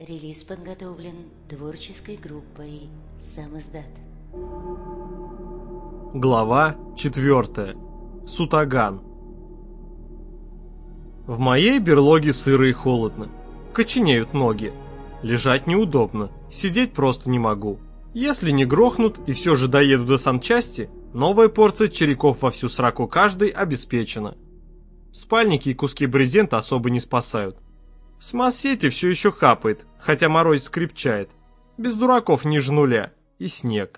Релиз подготовлен творческой группой «Сам издат». Глава 4. Сутаган. В моей берлоге сыро и холодно. Коченеют ноги. Лежать неудобно, сидеть просто не могу. Если не грохнут и все же доеду до санчасти, новая порция череков во всю сраку каждый обеспечена. Спальники и куски брезента особо не спасают. С Масс-Сити все еще капает, хотя мороз скрипчает. Без дураков ниже нуля. И снег.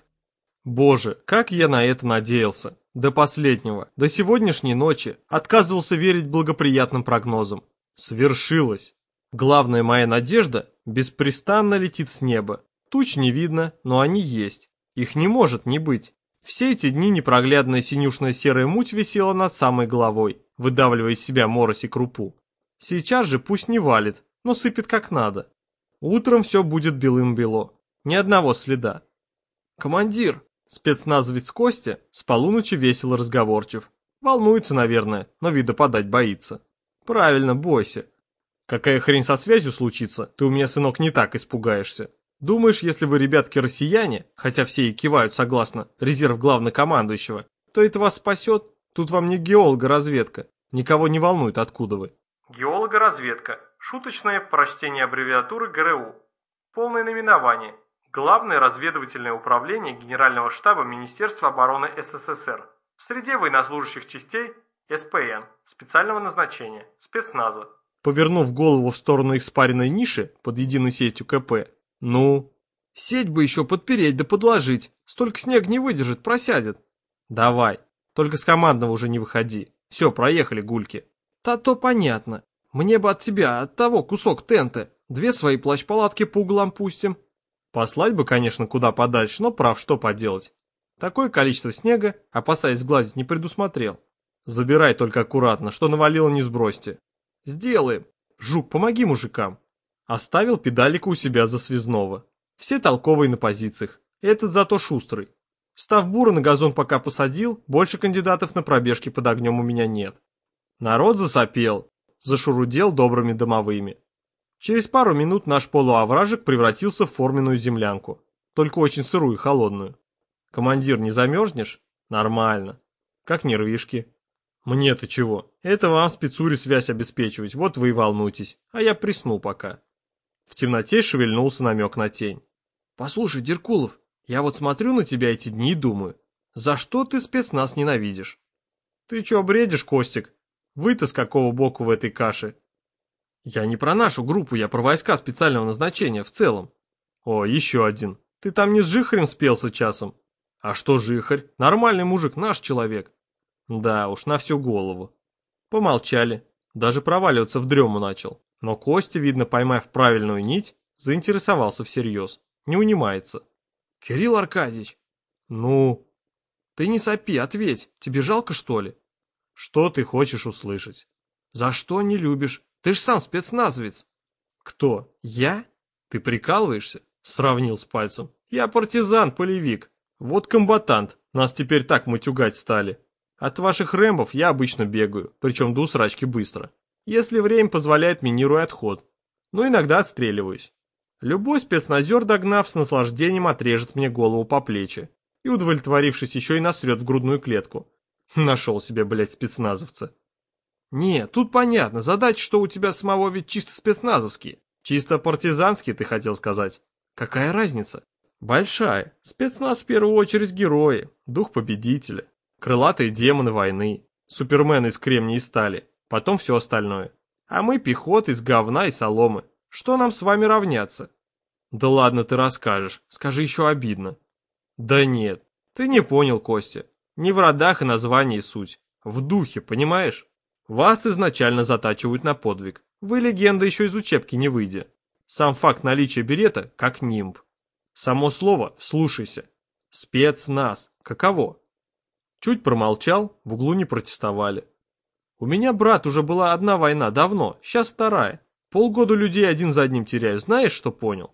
Боже, как я на это надеялся. До последнего, до сегодняшней ночи отказывался верить благоприятным прогнозам. Свершилось. Главная моя надежда беспрестанно летит с неба. Туч не видно, но они есть. Их не может не быть. Все эти дни непроглядная синюшная серая муть висела над самой головой, выдавливая из себя морось и крупу. Сейчас же пусть не валит, но сыпет как надо. Утром все будет белым-бело. Ни одного следа. «Командир!» Спецназовец Костя с полуночи весело разговорчив. Волнуется, наверное, но вида подать боится. Правильно, бойся. Какая хрень со связью случится, ты у меня, сынок, не так испугаешься. Думаешь, если вы, ребятки, россияне, хотя все и кивают согласно, резерв главнокомандующего, то это вас спасет? Тут вам не геолога-разведка. Никого не волнует, откуда вы. Геолога-разведка. Шуточное прочтение аббревиатуры ГРУ. Полное наименование. Главное разведывательное управление Генерального штаба Министерства обороны СССР. В среде военнослужащих частей СПН, специального назначения, спецназа. Повернув голову в сторону их спаренной ниши под единой сетью КП. Ну? Сеть бы еще подпереть да подложить. Столько снег не выдержит, просядет. Давай. Только с командного уже не выходи. Все, проехали, гульки. То понятно. Мне бы от тебя, от того кусок тента. 2 свои плащ-палатки по углам пустим. Послать бы, конечно, куда подальше, но прав, что поделать. Такое количество снега, опасаясь сглазить, не предусмотрел. Забирай только аккуратно, что навалило, не сбросьте. Сделаем. Жук, помоги мужикам. Оставил педалика у себя за связного. Все толковые на позициях. Этот зато шустрый. Став бура на газон пока посадил, больше кандидатов на пробежки под огнем у меня нет. Народ засопел, зашурудел добрыми домовыми. Через пару минут наш полуовражек превратился в форменную землянку, только очень сырую и холодную. Командир, не замерзнешь? Нормально. Как нервишки. Мне-то чего? Это вам спецуре связь обеспечивать, вот вы и волнуйтесь, а я присну пока. В темноте шевельнулся намек на тень. Послушай, Деркулов, я вот смотрю на тебя эти дни и думаю, за что ты спецназ ненавидишь? Ты чё бредишь, Костик? Вы-то с какого боку в этой каше? Я не про нашу группу, я про войска специального назначения в целом. О, еще один. Ты там не с Жихарем спелся часом? А что Жихарь? Нормальный мужик, наш человек. Да уж, на всю голову. Помолчали. Даже проваливаться в дрему начал. Но Костя, видно, поймав правильную нить, заинтересовался всерьез. Не унимается. Кирилл Аркадьевич. Ну? Ты не сопи, ответь. Тебе жалко, что ли? Что ты хочешь услышать? За что не любишь? Ты ж сам спецназовец. Кто? Я? Ты прикалываешься? Сравнил с пальцем. Я партизан, полевик. Вот комбатант. Нас теперь так матюгать стали. От ваших рэмбов я обычно бегаю, причем до усрачки быстро. Если время позволяет, минирую отход. Но иногда отстреливаюсь. Любой спецназер, догнав, с наслаждением отрежет мне голову по плечи. И, удовлетворившись, еще и насрет в грудную клетку. Нашел себе, блядь, спецназовца. Не, тут понятно, задачи, что у тебя самого ведь чисто спецназовские. Чисто партизанские, ты хотел сказать. Какая разница? Большая. Спецназ в первую очередь герои, дух победителя, крылатые демоны войны, супермены из кремния и стали, потом все остальное. А мы пехота из говна и соломы. Что нам с вами равняться? Да ладно ты расскажешь, скажи, еще обидно. Да нет, ты не понял, Костя. Не в родах и названии суть. В духе, понимаешь? Вас изначально затачивают на подвиг. Вы легенда еще из учебки не выйдя. Сам факт наличия берета как нимб. Само слово, вслушайся. Спецназ. Каково? Чуть промолчал, в углу не протестовали. У меня, брат, уже была одна война, давно, сейчас вторая. Полгода людей один за одним теряю, знаешь, что понял?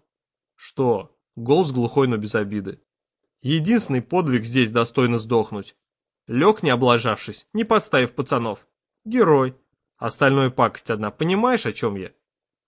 Что? Голос глухой, но без обиды. Единственный подвиг здесь достойно сдохнуть. Лег, не облажавшись, не подставив пацанов. Герой. Остальное пакость одна, понимаешь, о чем я?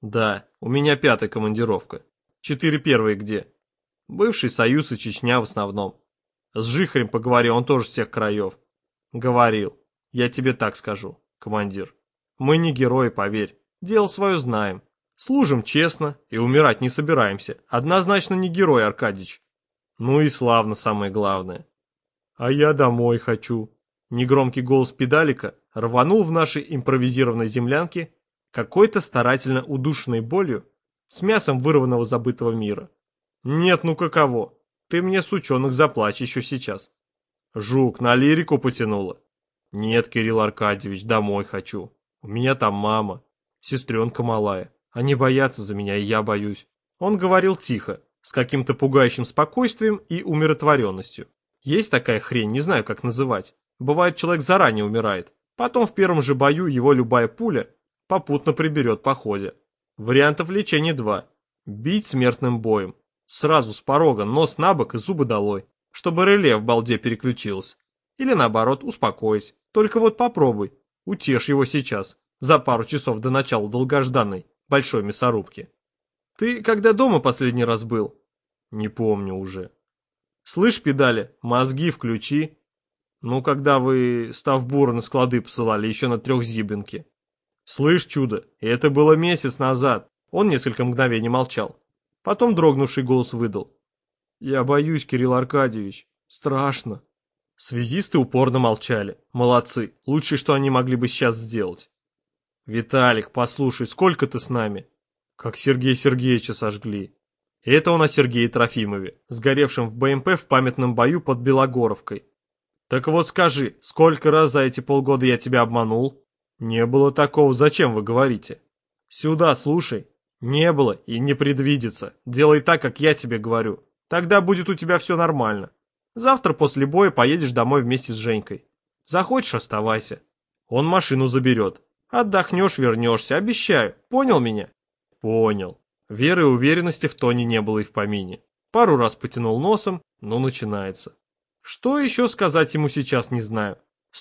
Да, у меня 5-я командировка. 4 первые где? Бывший Союз и Чечня в основном. С Жихарем поговорил, он тоже с всех краев. Говорил. Я тебе так скажу, командир. Мы не герои, поверь. Дело свое знаем. Служим честно и умирать не собираемся. Однозначно не герой, Аркадьич. Ну и славно, самое главное. А я домой хочу. Негромкий голос педалика рванул в нашей импровизированной землянке какой-то старательно удушенной болью с мясом вырванного забытого мира. Нет, ну каково? Ты мне, сучонок, заплачь еще сейчас. Жук, на лирику потянуло. Нет, Кирилл Аркадьевич, домой хочу. У меня там мама, сестренка малая. Они боятся за меня, и я боюсь. Он говорил тихо, с каким-то пугающим спокойствием и умиротворенностью. Есть такая хрень, не знаю, как называть. Бывает, человек заранее умирает. Потом в первом же бою его любая пуля попутно приберет по ходе. Вариантов лечения 2. Бить смертным боем. Сразу с порога, нос на бок и зубы долой, чтобы реле в балде переключилось. Или наоборот, успокоись. Только вот попробуй, утешь его сейчас, за пару часов до начала долгожданной большой мясорубки. Ты когда дома последний раз был? Не помню уже. Слышь, педали, мозги включи. Ну, когда вы Ставбура на склады посылали еще на трехзибинке. Слышь, чудо, это было месяц назад. Он несколько мгновений молчал. Потом дрогнувший голос выдал. Я боюсь, Кирилл Аркадьевич. Страшно. Связисты упорно молчали. Молодцы. Лучшее, что они могли бы сейчас сделать. Виталик, послушай, сколько ты с нами? Как Сергея Сергеевича сожгли. Это он о Сергее Трофимове, сгоревшем в БМП в памятном бою под Белогоровкой. Так вот скажи, сколько раз за эти полгода я тебя обманул? Не было такого, зачем вы говорите? Сюда, слушай. Не было и не предвидится. Делай так, как я тебе говорю. Тогда будет у тебя все нормально. Завтра после боя поедешь домой вместе с Женькой. Захочешь, оставайся. Он машину заберет. Отдохнешь, вернешься, обещаю. Понял меня? Понял. Веры и уверенности в тоне не было и в помине. Пару раз потянул носом, но начинается. Что еще сказать ему сейчас, не знаю.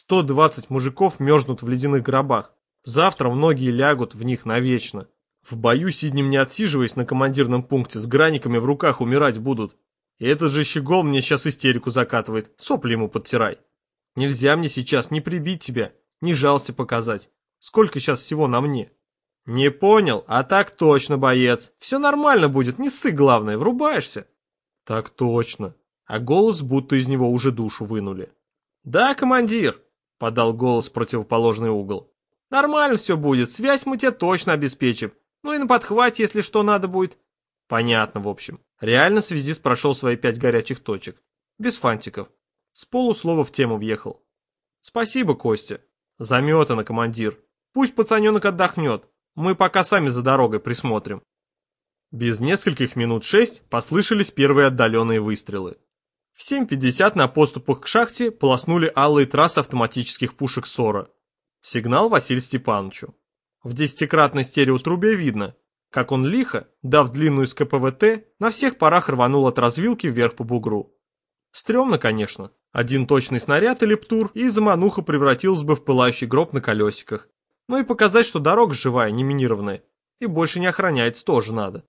120 мужиков мерзнут в ледяных гробах. Завтра многие лягут в них навечно. В бою сиднем не отсиживаясь на командирном пункте, с граниками в руках умирать будут. И этот же щегол мне сейчас истерику закатывает, сопли ему подтирай. Нельзя мне сейчас ни прибить тебя, ни жалости показать. Сколько сейчас всего на мне? Не понял? А так точно, боец. Все нормально будет, не ссы, главное, врубаешься? Так точно. А голос будто из него уже душу вынули. Да, командир, подал голос в противоположный угол. Нормально все будет, связь мы тебе точно обеспечим. Ну и на подхвате, если что надо будет. Понятно, в общем. Реально связист прошел свои 5 горячих точек. Без фантиков. С полуслова в тему въехал. Спасибо, Костя. Заметано, командир. Пусть пацаненок отдохнет. Мы пока сами за дорогой присмотрим. Без нескольких минут 6 послышались первые отдаленные выстрелы. В 7:50 на поступах к шахте полоснули алые трассы автоматических пушек СОРа. Сигнал Василию Степановичу. В 10-кратной стереотрубе видно, как он лихо, дав длинную с КПВТ, на всех парах рванул от развилки вверх по бугру. Стремно, конечно. Один точный снаряд или птур и замануха превратился бы в пылающий гроб на колесиках. Но и показать, что дорога живая, не минированная, и больше не охраняется, тоже надо.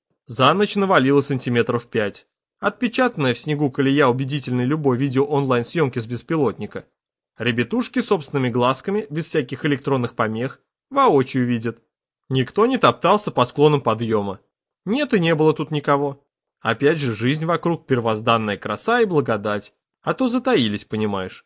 За ночь навалило сантиметров 5. Отпечатанная в снегу колея убедительной любой видео онлайн-съемки с беспилотника. Ребятушки собственными глазками, без всяких электронных помех, воочию видят. Никто не топтался по склонам подъема. Нет и не было тут никого. Опять же, жизнь вокруг, первозданная краса и благодать. А то затаились, понимаешь.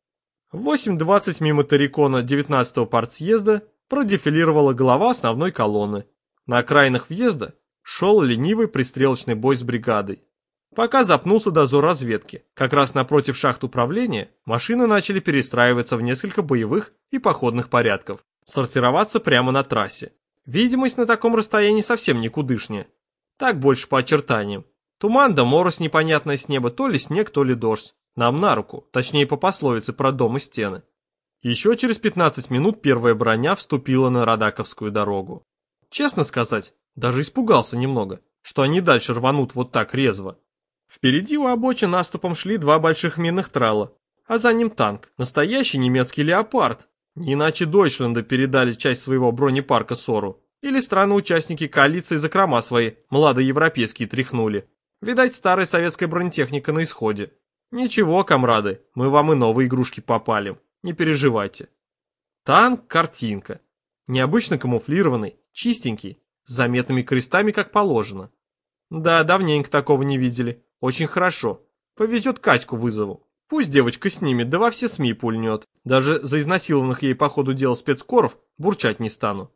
В 8:20 мимо Тарикона 19-го партсъезда продефилировала голова основной колонны. На окраинах въезда шел ленивый пристрелочный бой с бригадой. Пока запнулся дозор разведки, как раз напротив шахт управления машины начали перестраиваться в несколько боевых и походных порядков, сортироваться прямо на трассе. Видимость на таком расстоянии совсем никудышняя. Так больше по очертаниям. Туман да морось непонятная с неба, то ли снег, то ли дождь. Нам на руку, точнее по пословице про дом и стены. Еще через 15 минут первая броня вступила на Радаковскую дорогу. Честно сказать, даже испугался немного, что они дальше рванут вот так резво. Впереди у обочин наступом шли 2 больших минных трала, а за ним танк, настоящий немецкий леопард. Не иначе Дойчленда передали часть своего бронепарка СОРу. Или страны-участники коалиции закрома свои младоевропейские тряхнули. Видать, старая советская бронетехника на исходе. Ничего, комрады, мы вам и новые игрушки попалим, не переживайте. Танк — картинка. Необычно камуфлированный, чистенький, с заметными крестами, как положено. Да, давненько такого не видели. Очень хорошо. Повезет, Катьку вызову. Пусть девочка снимет, да во все СМИ пульнет. Даже за изнасилованных ей по ходу дела спецкоров бурчать не стану.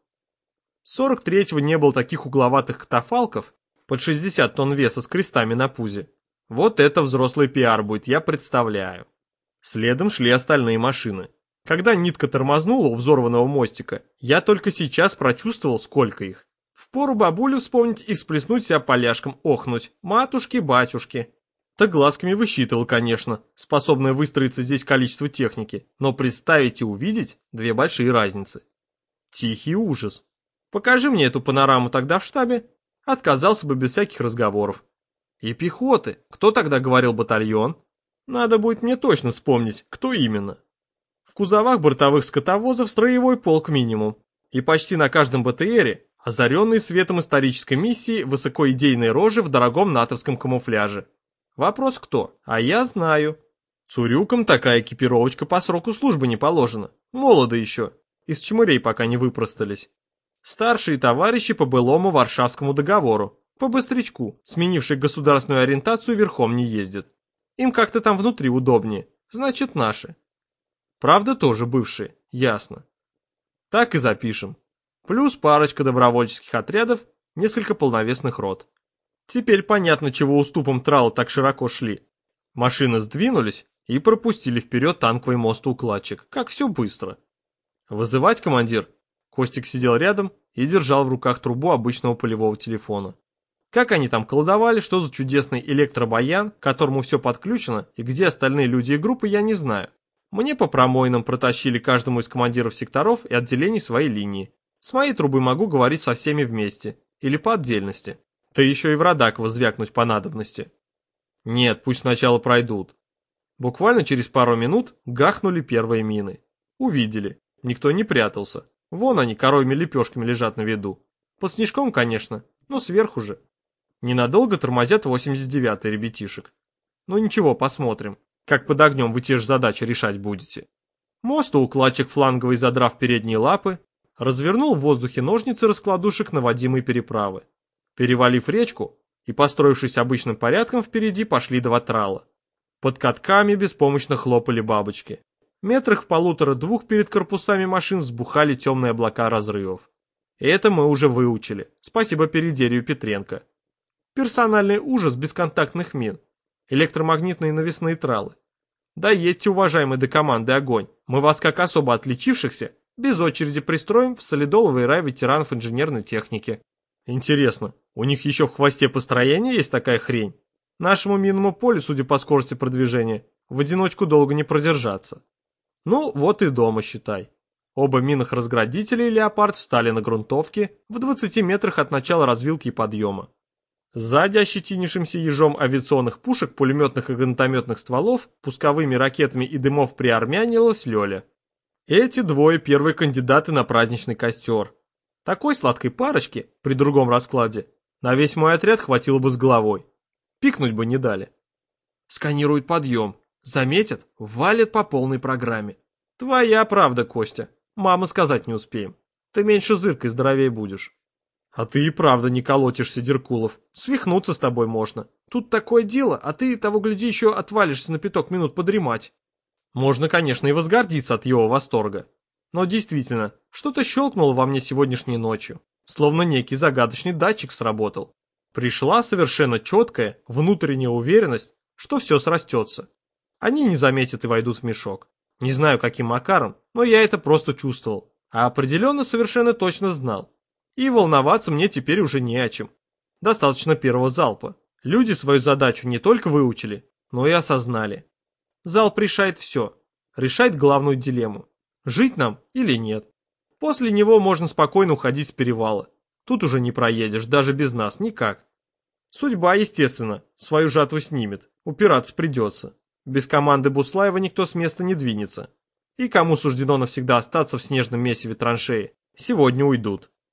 43-го не было таких угловатых катафалков под 60 тонн веса с крестами на пузе. Вот это взрослый пиар будет, я представляю. Следом шли остальные машины. Когда нитка тормознула у взорванного мостика, я только сейчас прочувствовал, сколько их. Впору бабулю вспомнить и всплеснуть себя поляшком, охнуть. Матушки-батюшки. Так глазками высчитывал, конечно, способное выстроиться здесь количество техники, но представить и увидеть — две большие разницы. Тихий ужас. Покажи мне эту панораму тогда в штабе. Отказался бы без всяких разговоров. И пехоты. Кто тогда говорил батальон? Надо будет мне точно вспомнить, кто именно. В кузовах бортовых скотовозов строевой полк минимум. И почти на каждом БТРе озаренные светом исторической миссии высокоидейные рожи в дорогом натовском камуфляже. Вопрос кто? А я знаю. Цурюкам такая экипировочка по сроку службы не положена. Молоды еще. Из чмырей пока не выпростались. Старшие товарищи по былому Варшавскому договору. По быстрячку, сменивший государственную ориентацию, верхом не ездят. Им как-то там внутри удобнее. Значит, наши. Правда, тоже бывшие, ясно. Так и запишем. Плюс парочка добровольческих отрядов, несколько полновесных рот. Теперь понятно, чего уступом трала так широко шли. Машины сдвинулись и пропустили вперед танковый мостоукладчик. Как все быстро. Вызывать, командир? Костик сидел рядом и держал в руках трубу обычного полевого телефона. Как они там колдовали, что за чудесный электробаян, к которому все подключено, и где остальные люди и группы, я не знаю. Мне по промойнам протащили каждому из командиров секторов и отделений свои линии. С моей трубы могу говорить со всеми вместе. Или по отдельности. Да еще и в Радаково звякнуть по надобности. Нет, пусть сначала пройдут. Буквально через пару минут гахнули первые мины. Увидели. Никто не прятался. Вон они коровьими лепешками лежат на виду. Под снежком, конечно, но сверху же. Ненадолго тормозят 89-й ребятишек. Ну ничего, посмотрим. Как под огнем вы те же задачи решать будете. Мостоукладчик фланговый, задрав передние лапы, развернул в воздухе ножницы раскладушек наводимой переправы. Перевалив речку и построившись обычным порядком, впереди пошли два трала. Под катками беспомощно хлопали бабочки. Метрах в 1,5-2 перед корпусами машин взбухали темные облака разрывов. Это мы уже выучили. Спасибо Передерию Петренко. Персональный ужас бесконтактных мин. Электромагнитные навесные тралы. Доедьте, уважаемый, до команды огонь. Мы вас, как особо отличившихся, без очереди пристроим в солидоловый рай ветеранов инженерной техники. Интересно, у них еще в хвосте построения есть такая хрень? Нашему минному полю, судя по скорости продвижения, в одиночку долго не продержаться. Ну, вот и дома, считай. Оба минных разградителя и «Леопард» встали на грунтовке в 20 метрах от начала развилки и подъема. Сзади ощетинившимся ежом авиационных пушек, пулеметных и гранатометных стволов, пусковыми ракетами и дымов приармянилась Лёля. Эти двое первые кандидаты на праздничный костер. Такой сладкой парочки, при другом раскладе, на весь мой отряд хватило бы с головой. Пикнуть бы не дали. Сканируют подъем. Заметят, валят по полной программе. Твоя правда, Костя. Мама сказать не успеем. Ты меньше зыркой, здоровее будешь. А ты и правда не колотишься, Деркулов. Свихнуться с тобой можно. Тут такое дело, а ты, того гляди, еще отвалишься на 5 минут подремать. Можно, конечно, и возгордиться от его восторга. Но действительно, что-то щелкнуло во мне сегодняшней ночью. Словно некий загадочный датчик сработал. Пришла совершенно четкая внутренняя уверенность, что все срастется. Они не заметят и войдут в мешок. Не знаю, каким макаром, но я это просто чувствовал. А определенно совершенно точно знал. И волноваться мне теперь уже не о чем. Достаточно первого залпа. Люди свою задачу не только выучили, но и осознали. Залп решает все. Решает главную дилемму. Жить нам или нет. После него можно спокойно уходить с перевала. Тут уже не проедешь, даже без нас, никак. Судьба, естественно, свою жатву снимет. Упираться придется. Без команды Буслаева никто с места не двинется. И кому суждено навсегда остаться в снежном месиве траншеи, сегодня уйдут.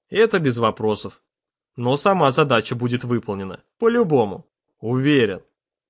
Это без вопросов. Но сама задача будет выполнена. По-любому. Уверен.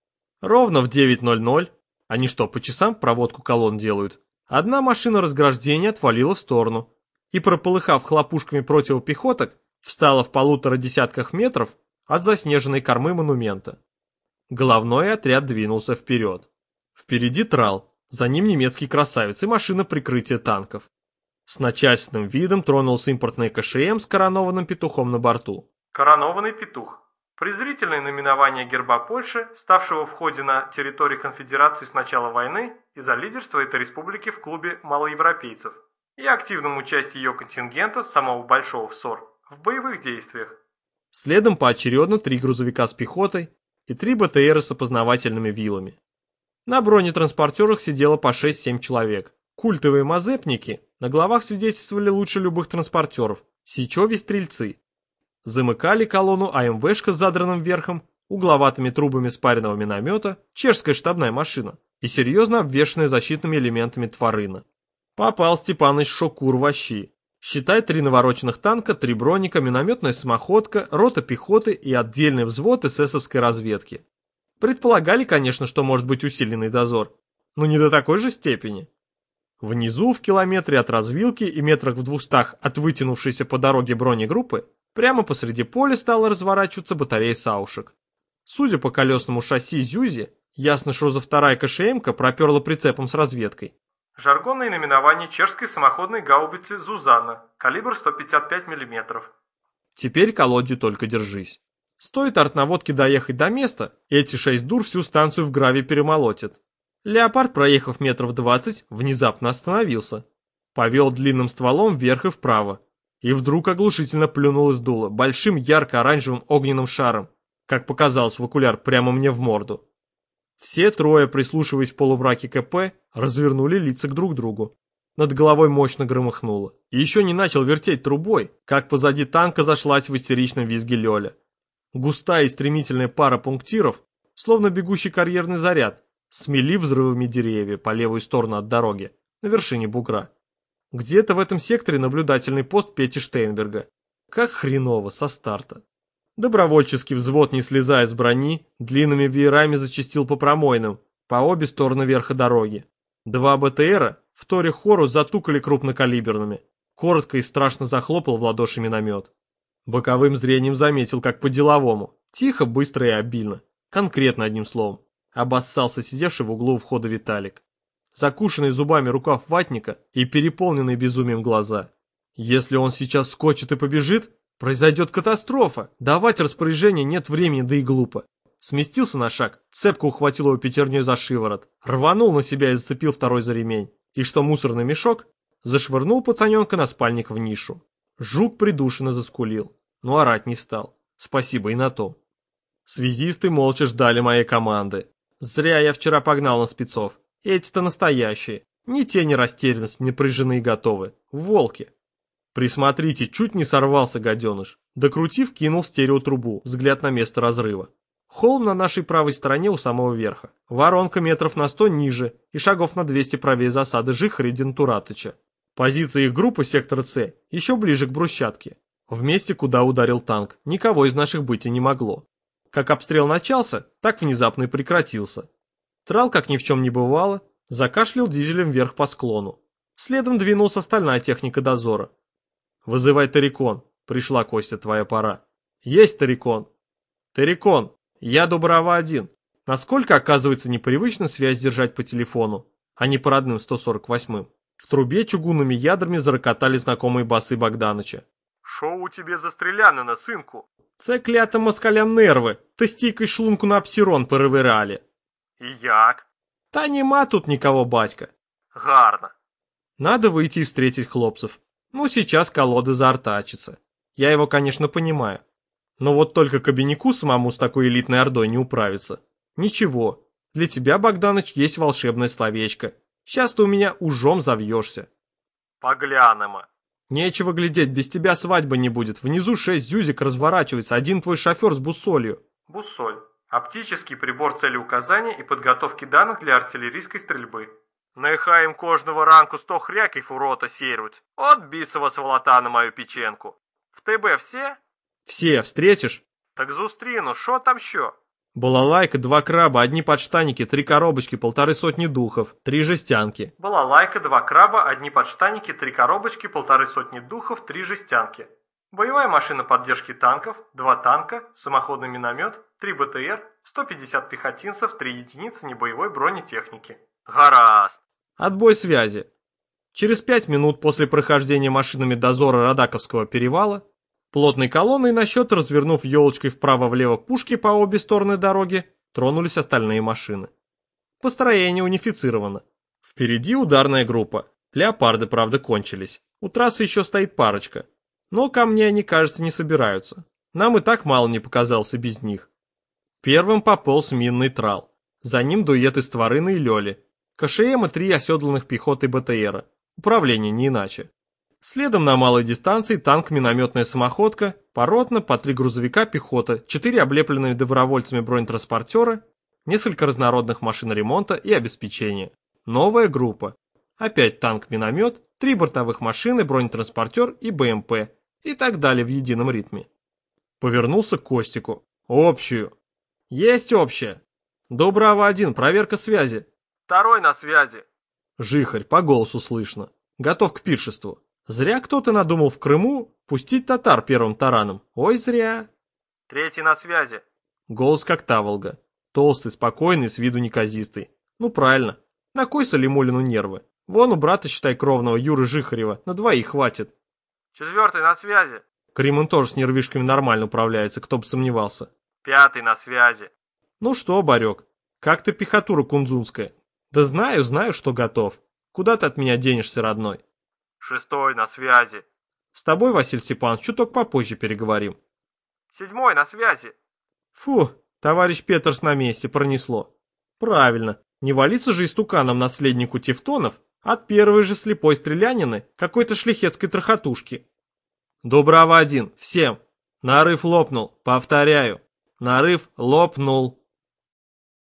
Ровно в 9:00, они что, по часам проводку колонн делают, одна машина разграждения отвалила в сторону и, прополыхав хлопушками противопехоток, встала в 1,5 десятках метров от заснеженной кормы монумента. Головной отряд двинулся вперед. Впереди трал, за ним немецкий красавец и машина прикрытия танков. С начальственным видом тронулся импортный КШМ с коронованным петухом на борту. Коронованный петух. Презрительное наименование герба Польши, ставшего в ходе на территории конфедерации с начала войны из-за лидерства этой республики в клубе малоевропейцев и активном участии ее контингента с самого большого в СОР в боевых действиях. Следом поочередно 3 грузовика с пехотой и 3 БТРа с опознавательными вилами. На бронетранспортерах сидело по 6-7 человек. Культовые мазепники на головах свидетельствовали лучше любых транспортеров, сичеви стрельцы. Замыкали колонну АМВшка с задранным верхом, угловатыми трубами спаренного миномета, чешская штабная машина и серьезно обвешанная защитными элементами тварына. Попал Степаныч Шокур в щи. Считай 3 навороченных танка, 3 броника, минометная самоходка, рота пехоты и отдельный взвод эсэсовской разведки. Предполагали, конечно, что может быть усиленный дозор, но не до такой же степени. Внизу, в километре от развилки и метрах в 200 от вытянувшейся по дороге бронегруппы, прямо посреди поля стала разворачиваться батарея саушек. Судя по колесному шасси Зюзи, ясно, что за 2-я КШМ-ка проперла прицепом с разведкой. Жаргонное наименование чешской самоходной гаубицы «Зузанна», калибр 155 мм. Теперь колодью только держись. Стоит артнаводке доехать до места, эти 6 дур всю станцию в гравий перемолотят. Леопард, проехав метров 20, внезапно остановился. Повел длинным стволом вверх и вправо. И вдруг оглушительно плюнул из дула большим ярко-оранжевым огненным шаром, как показалось в окуляр, прямо мне в морду. Все 3, прислушиваясь в полумраке КП, развернули лица к друг другу. Над головой мощно громыхнуло. И еще не начал вертеть трубой, как позади танка зашлась в истеричном визге Лёля. Густая и стремительная пара пунктиров, словно бегущий карьерный заряд, смели взрывами деревья по левую сторону от дороги, на вершине бугра. Где-то в этом секторе наблюдательный пост Пети Штейнберга. Как хреново со старта. Добровольческий взвод, не слезая с брони, длинными веерами зачастил по промойным, по обе стороны верха дороги. 2 БТРа, вторя хору, затукали крупнокалиберными. Коротко и страшно захлопал в ладоши миномет. Боковым зрением заметил, как по-деловому. Тихо, быстро и обильно. Конкретно одним словом. Обоссался сидевший в углу у входа Виталик. Закушенный зубами рукав ватника и переполненные безумием глаза. Если он сейчас скочит и побежит, произойдет катастрофа. Давать распоряжение нет времени, да и глупо. Сместился на шаг, цепко ухватил его пятерней за шиворот, рванул на себя и зацепил 2-й за ремень. И что мусорный мешок, зашвырнул пацаненка на спальник в нишу. Жук придушенно заскулил, но орать не стал. Спасибо и на том. Связисты молча ждали моей команды. Зря я вчера погнал на спецов. Эти-то настоящие. Ни тени растерянности, не напряжены и готовы. Волки. Присмотрите, чуть не сорвался гаденыш. Докрутив, кинул в стереотрубу, взгляд на место разрыва. Холм на нашей правой стороне у самого верха. Воронка метров на 100 ниже и шагов на 200 правее засады Жихаря и Дентуратыча. Позиция их группы сектора С еще ближе к брусчатке. В месте, куда ударил танк, никого из наших быть и не могло. Как обстрел начался, так внезапно и прекратился. Трал, как ни в чем не бывало, закашлял дизелем вверх по склону. Следом двинулась остальная техника дозора. «Вызывай Тарикон. Пришла, Костя, твоя пора». «Есть, Тарикон». «Тарикон, я Дубрава-1. Насколько, оказывается, непривычно связь держать по телефону, а не по родным 148-м». В трубе чугунными ядрами зарокотали знакомые басы Богданыча. «Шо у тебе за стрілянина, синку?» «Це клятим москалям нерви, та стійкай шлунку на псірон перевирали». «І як?» «Та нема тут никого, батька». «Гарно». Надо выйти и встретить хлопцев. Ну, сейчас колода заортачится. Я его, конечно, понимаю. Но вот только кабиннику самому с такой элитной ордой не управиться. Ничего, для тебя, Богданыч, есть волшебное словечко. Сейчас ты у меня ужом завьешься. Поглянемо. Нечего глядеть, без тебя свадьбы не будет. Внизу 6 зюзик разворачивается, один твой шофер с буссолью. Буссоль. Оптический прибор целеуказания и подготовки данных для артиллерийской стрельбы. Нехай им кожного ранку 100 хряків у рота сервуть. От бісова сволота на мою печенку. В ТБ все? Все, встретишь? Так зустріну, шо там що? Балалайка, 2 краба, 1 подштанники, 3 коробочки, 150 духов, 3 жестянки. Балалайка, 2 краба, 1 подштанники, 3 коробочки, 150 духов, 3 жестянки. Боевая машина поддержки танков, 2 танка, самоходный миномет, 3 БТР, 150 пехотинцев, 3 единицы небоевой бронетехники. Гаразд. Отбой связи. Через 5 минут после прохождения машинами дозора Радаковского перевала, плотной колонной на счет, развернув елочкой вправо-влево пушки по обе стороны дороги, тронулись остальные машины. Построение унифицировано. Впереди ударная группа. Леопарды, правда, кончились. У трассы еще стоит парочка. Но ко мне они, кажется, не собираются. Нам и так мало не показался без них. Первым пополз минный трал. За ним дуэт из Тварына и Лёли. КШМ и 3 оседланных пехоты БТРа. Управление не иначе. Следом на малой дистанции танк-минометная самоходка, поротно, по 3 грузовика пехота, 4 облепленные добровольцами бронетранспортера, несколько разнородных машин ремонта и обеспечения. Новая группа. Опять танк-миномет, 3 бортовых машины, бронетранспортер и БМП. И так далее в едином ритме. Повернулся к Костику. Общую. Есть общая. Добрава-1, проверка связи. Второй на связи. Жихарь, по голосу слышно. Готов к пиршеству. Зря кто-то надумал в Крыму пустить татар первым тараном. Ой, зря. Третий на связи. Голос как таволга. Толстый, спокойный, с виду неказистый. Ну правильно. На кой Салимулину нервы? Вон у брата, считай, кровного Юры Жихарева, на 2 хватит. Четвертый на связи. Кримон тоже с нервишками нормально управляется, кто бы сомневался. 5 на связи. Ну что, Барек, как ты пехотура кунзунская? Да знаю, что готов. Куда ты от меня денешься, родной? 6 на связи. С тобой, Василий Степанович, чуток попозже переговорим. 7 на связи. Фу, товарищ Петерс на месте, пронесло. Правильно, не валиться же истуканом наследнику Тевтонов от первой же слепой стрелянины какой-то шляхетской трохотушки. Добрава-1, всем. Нарыв лопнул, повторяю. Нарыв лопнул.